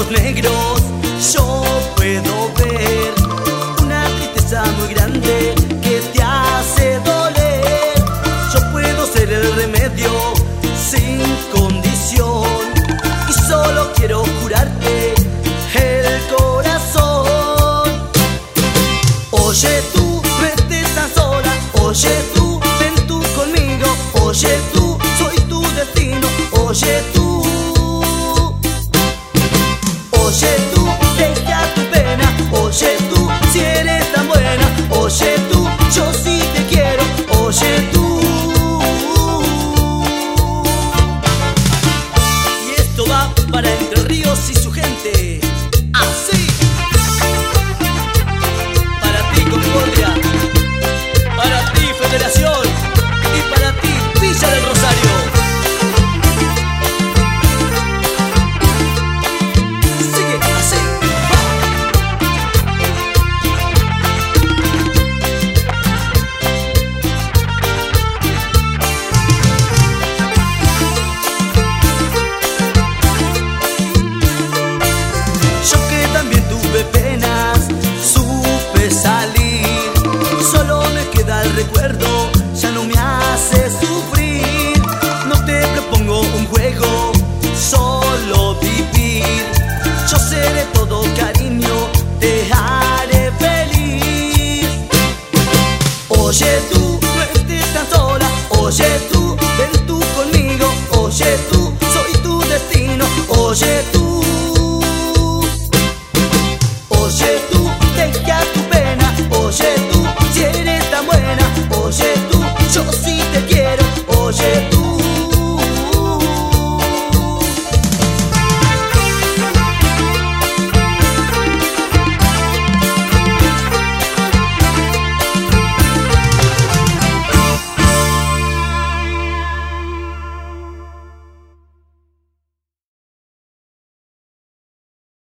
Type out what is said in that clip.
ojos negros yo puedo ver una tristeza muy grande que te hace doler. Yo puedo ser el remedio sin condición y solo quiero curarte el corazón. Oye tú, no estés tan sola. Oye tú, ven tú conmigo. Oye tú, soy tu destino. Oye tú. Oye